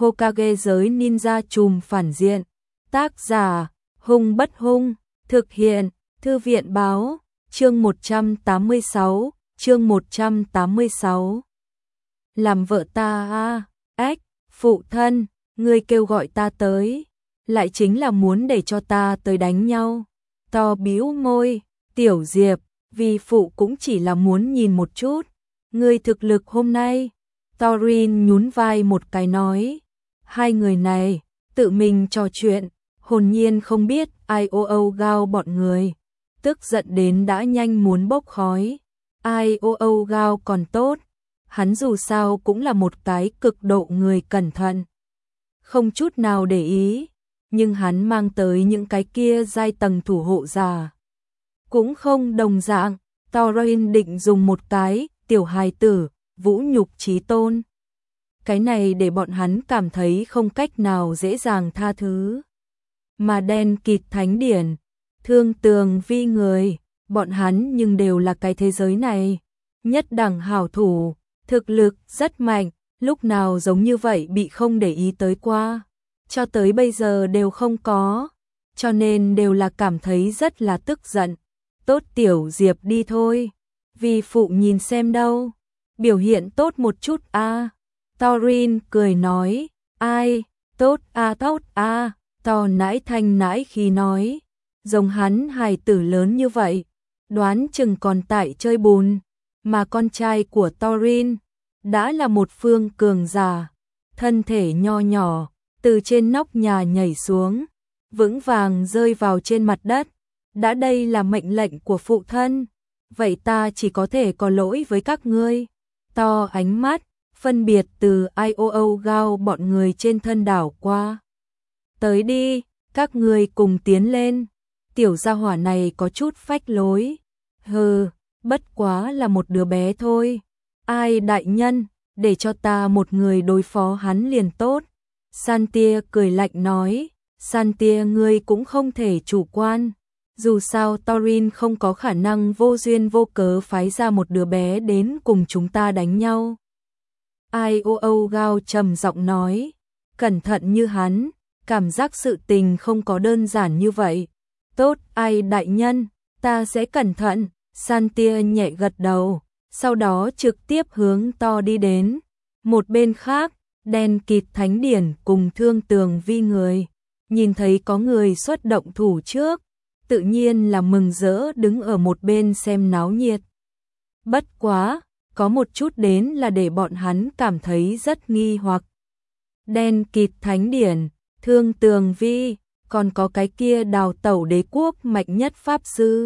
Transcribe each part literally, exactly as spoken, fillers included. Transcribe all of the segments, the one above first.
Hokage giới ninja trùm phản diện. Tác giả, Hung Bất Hung, thực hiện, Thư viện báo, chương một trăm tám mươi sáu, chương một trăm tám mươi sáu. Làm vợ ta a, ếch, phụ thân, ngươi kêu gọi ta tới, lại chính là muốn để cho ta tới đánh nhau. To bĩu môi, Tiểu Diệp, vì phụ cũng chỉ là muốn nhìn một chút, ngươi thực lực hôm nay. Torin nhún vai một cái nói, hai người này, tự mình trò chuyện, hồn nhiên không biết ai ô âu Gao bọn người, tức giận đến đã nhanh muốn bốc khói. Ai ô âu Gao còn tốt, hắn dù sao cũng là một cái cực độ người cẩn thận, không chút nào để ý, nhưng hắn mang tới những cái kia giai tầng thủ hộ giả cũng không đồng dạng. Torin định dùng một cái tiểu hài tử vũ nhục chí tôn, cái này để bọn hắn cảm thấy không cách nào dễ dàng tha thứ. Mà đen kịt thánh điển, Thương Tường Vi người, bọn hắn nhưng đều là cái thế giới này nhất đẳng hảo thủ, thực lực rất mạnh, lúc nào giống như vậy bị không để ý tới qua, cho tới bây giờ đều không có, cho nên đều là cảm thấy rất là tức giận. Tốt Tiểu Diệp đi thôi, vì phụ nhìn xem đâu, biểu hiện tốt một chút a. À. Torin cười nói, ai, tốt a à, tốt a, à. To nãi thanh nãi khi nói, giống hắn hài tử lớn như vậy, đoán chừng còn tại chơi bùn, mà con trai của Torin đã là một phương cường giả, thân thể nho nhỏ, từ trên nóc nhà nhảy xuống, vững vàng rơi vào trên mặt đất. Đã đây là mệnh lệnh của phụ thân, vậy ta chỉ có thể có lỗi với các ngươi. To ánh mắt, phân biệt từ i o o Gao bọn người trên thân đảo qua. Tới đi, các ngươi cùng tiến lên. Tiểu gia hỏa này có chút phách lối. Hừ, bất quá là một đứa bé thôi. Ai đại nhân, để cho ta một người đối phó hắn liền tốt. Santia cười lạnh nói, Santia ngươi cũng không thể chủ quan. Dù sao Torin không có khả năng vô duyên vô cớ phái ra một đứa bé đến cùng chúng ta đánh nhau. i o o Gao trầm giọng nói, cẩn thận như hắn, cảm giác sự tình không có đơn giản như vậy. Tốt ai đại nhân, ta sẽ cẩn thận. Santia nhẹ gật đầu, sau đó trực tiếp hướng To đi đến. Một bên khác, đen kịt thánh điển cùng Thương Tường Vi người, nhìn thấy có người xuất động thủ trước, tự nhiên là mừng rỡ đứng ở một bên xem náo nhiệt. Bất quá, có một chút đến là để bọn hắn cảm thấy rất nghi hoặc. Đen kịt thánh điển, Thương Tường Vi, còn có cái kia đào tẩu đế quốc mạnh nhất pháp sư.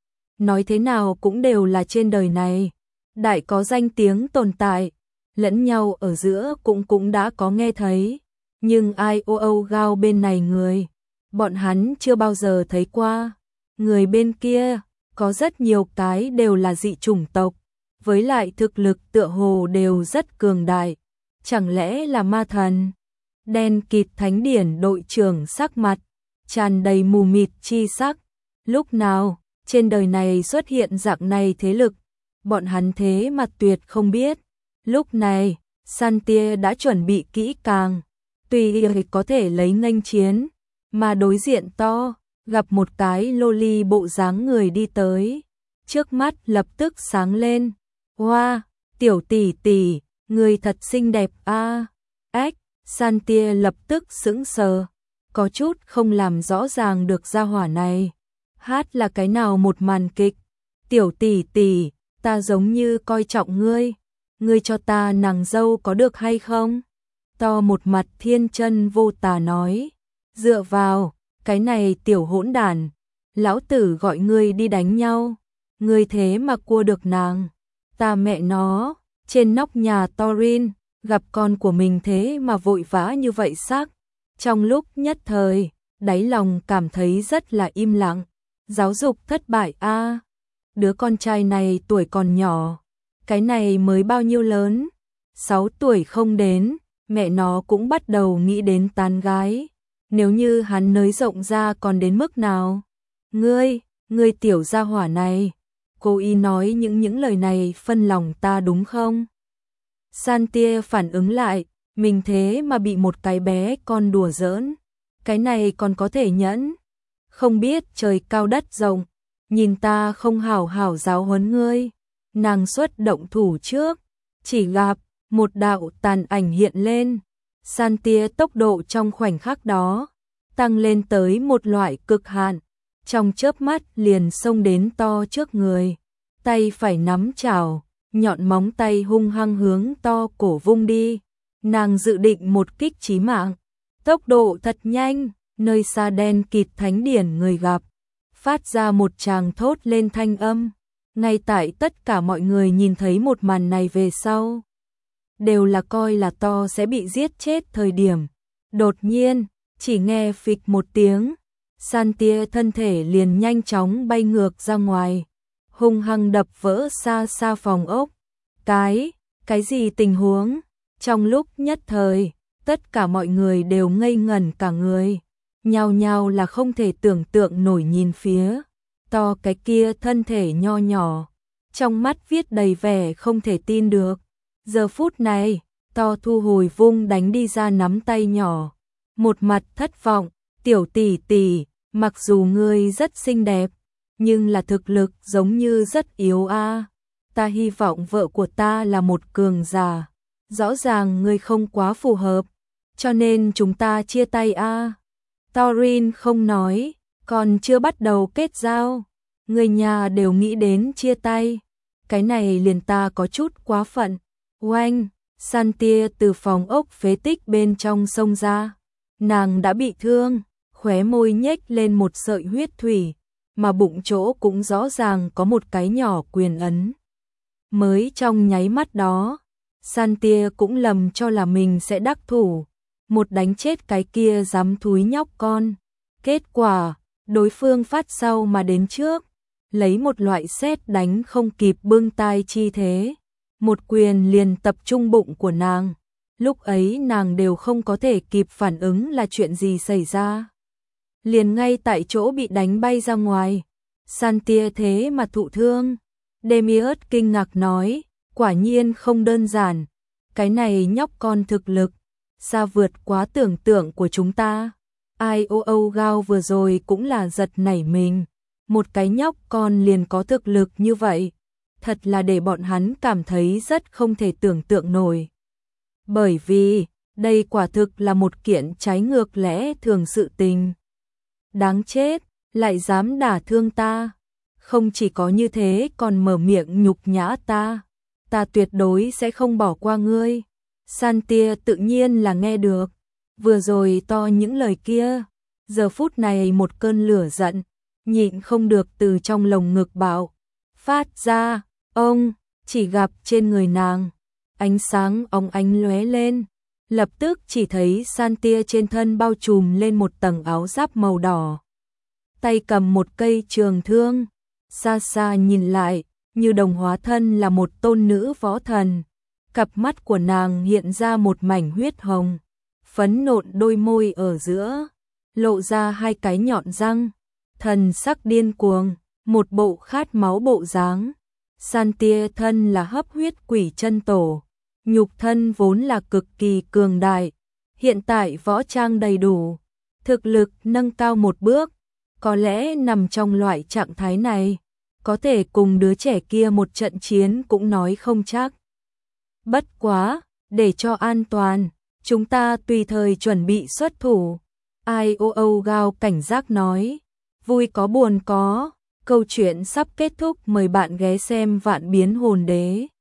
Nói thế nào cũng đều là trên đời này, đại có danh tiếng tồn tại, lẫn nhau ở giữa cũng cũng đã có nghe thấy. Nhưng i o o Gao bên này người, bọn hắn chưa bao giờ thấy qua. Người bên kia, có rất nhiều cái đều là dị chủng tộc, với lại thực lực tựa hồ đều rất cường đại. Chẳng lẽ là ma thần? Đen kịt thánh điển đội trưởng sắc mặt tràn đầy mù mịt chi sắc. Lúc nào, trên đời này xuất hiện dạng này thế lực, bọn hắn thế mà tuyệt không biết. Lúc này, Santia đã chuẩn bị kỹ càng, tùy có thể lấy nghênh chiến, mà đối diện To, gặp một cái loli bộ dáng người đi tới, trước mắt lập tức sáng lên. Hoa, wow, tiểu tỷ tỷ, người thật xinh đẹp a. Ếch, Santia lập tức sững sờ, có chút không làm rõ ràng được gia hỏa này hát là cái nào một màn kịch. Tiểu tỷ tỷ, ta giống như coi trọng ngươi, ngươi cho ta nàng dâu có được hay không? To một mặt thiên chân vô tà nói, dựa vào, cái này tiểu hỗn đản, lão tử gọi ngươi đi đánh nhau, ngươi thế mà cua được nàng. Ta mẹ nó, trên nóc nhà Torin, gặp con của mình thế mà vội vã như vậy sắc. Trong lúc nhất thời, đáy lòng cảm thấy rất là im lặng. Giáo dục thất bại a. À, đứa con trai này tuổi còn nhỏ, cái này mới bao nhiêu lớn? sáu tuổi không đến, mẹ nó cũng bắt đầu nghĩ đến tán gái. Nếu như hắn nới rộng ra còn đến mức nào? Ngươi, ngươi tiểu gia hỏa này, cô y nói những những lời này phân lòng ta đúng không? Santia phản ứng lại, mình thế mà bị một cái bé con đùa giỡn, cái này còn có thể nhẫn, không biết trời cao đất rộng, nhìn ta không hảo hảo giáo huấn ngươi. Nàng xuất động thủ trước, chỉ gặp một đạo tàn ảnh hiện lên, san tia tốc độ trong khoảnh khắc đó tăng lên tới một loại cực hạn, trong chớp mắt liền xông đến to trước người, tay phải nắm chảo, nhọn móng tay hung hăng hướng to cổ vung đi. Nàng dự định một kích chí mạng, tốc độ thật nhanh, nơi xa đen kịt thánh điển người gặp, phát ra một tràng thốt lên thanh âm. Ngay tại tất cả mọi người nhìn thấy một màn này về sau, đều là coi là to sẽ bị giết chết thời điểm. Đột nhiên, chỉ nghe phịch một tiếng, san tia thân thể liền nhanh chóng bay ngược ra ngoài, hung hăng đập vỡ xa xa phòng ốc. Cái, cái gì tình huống? Trong lúc nhất thời, tất cả mọi người đều ngây ngẩn cả người, nhao nhao là không thể tưởng tượng nổi nhìn phía to cái kia thân thể nho nhỏ, trong mắt viết đầy vẻ không thể tin được. Giờ phút này, to thu hồi vung đánh đi ra nắm tay nhỏ, một mặt thất vọng, tiểu tỷ tỷ, mặc dù ngươi rất xinh đẹp, nhưng là thực lực giống như rất yếu a. Ta hy vọng vợ của ta là một cường giả, rõ ràng ngươi không quá phù hợp, cho nên chúng ta chia tay a. Torin không nói, còn chưa bắt đầu kết giao, người nhà đều nghĩ đến chia tay, cái này liền ta có chút quá phận. Oanh, san tia từ phòng ốc phế tích bên trong xông ra, nàng đã bị thương, khóe môi nhếch lên một sợi huyết thủy, mà bụng chỗ cũng rõ ràng có một cái nhỏ quyền ấn. Mới trong nháy mắt đó, san tia cũng lầm cho là mình sẽ đắc thủ, một đánh chết cái kia dám thúi nhóc con. Kết quả, đối phương phát sau mà đến trước, lấy một loại sét đánh không kịp bưng tai chi thế, một quyền liền tập trung bụng của nàng. Lúc ấy nàng đều không có thể kịp phản ứng là chuyện gì xảy ra, liền ngay tại chỗ bị đánh bay ra ngoài. San tia thế mà thụ thương. Demiurge kinh ngạc nói, quả nhiên không đơn giản, cái này nhóc con thực lực xa vượt quá tưởng tượng của chúng ta. Ai ô ô Gao vừa rồi cũng là giật nảy mình, một cái nhóc con liền có thực lực như vậy, thật là để bọn hắn cảm thấy rất không thể tưởng tượng nổi. Bởi vì, đây quả thực là một kiện trái ngược lẽ thường sự tình. Đáng chết, lại dám đả thương ta. Không chỉ có như thế còn mở miệng nhục nhã ta. Ta tuyệt đối sẽ không bỏ qua ngươi. San tia tự nhiên là nghe được. Vừa rồi to những lời kia. Giờ phút này một cơn lửa giận, nhịn không được từ trong lồng ngực bạo phát ra. Ông, chỉ gặp trên người nàng, ánh sáng óng ánh lóe lên. Lập tức chỉ thấy san tia trên thân bao trùm lên một tầng áo giáp màu đỏ. Tay cầm một cây trường thương, xa xa nhìn lại, như đồng hóa thân là một tôn nữ võ thần. Cặp mắt của nàng hiện ra một mảnh huyết hồng, phấn nộn đôi môi ở giữa, lộ ra hai cái nhọn răng, thần sắc điên cuồng, một bộ khát máu bộ dáng. San tia thân là hấp huyết quỷ chân tổ, nhục thân vốn là cực kỳ cường đại, hiện tại võ trang đầy đủ, thực lực nâng cao một bước, có lẽ nằm trong loại trạng thái này, có thể cùng đứa trẻ kia một trận chiến cũng nói không chắc. Bất quá, để cho an toàn, chúng ta tùy thời chuẩn bị xuất thủ. Ai ô ô Gao cảnh giác nói, vui có buồn có, câu chuyện sắp kết thúc, mời bạn ghé xem Vạn Biến Hồn Đế.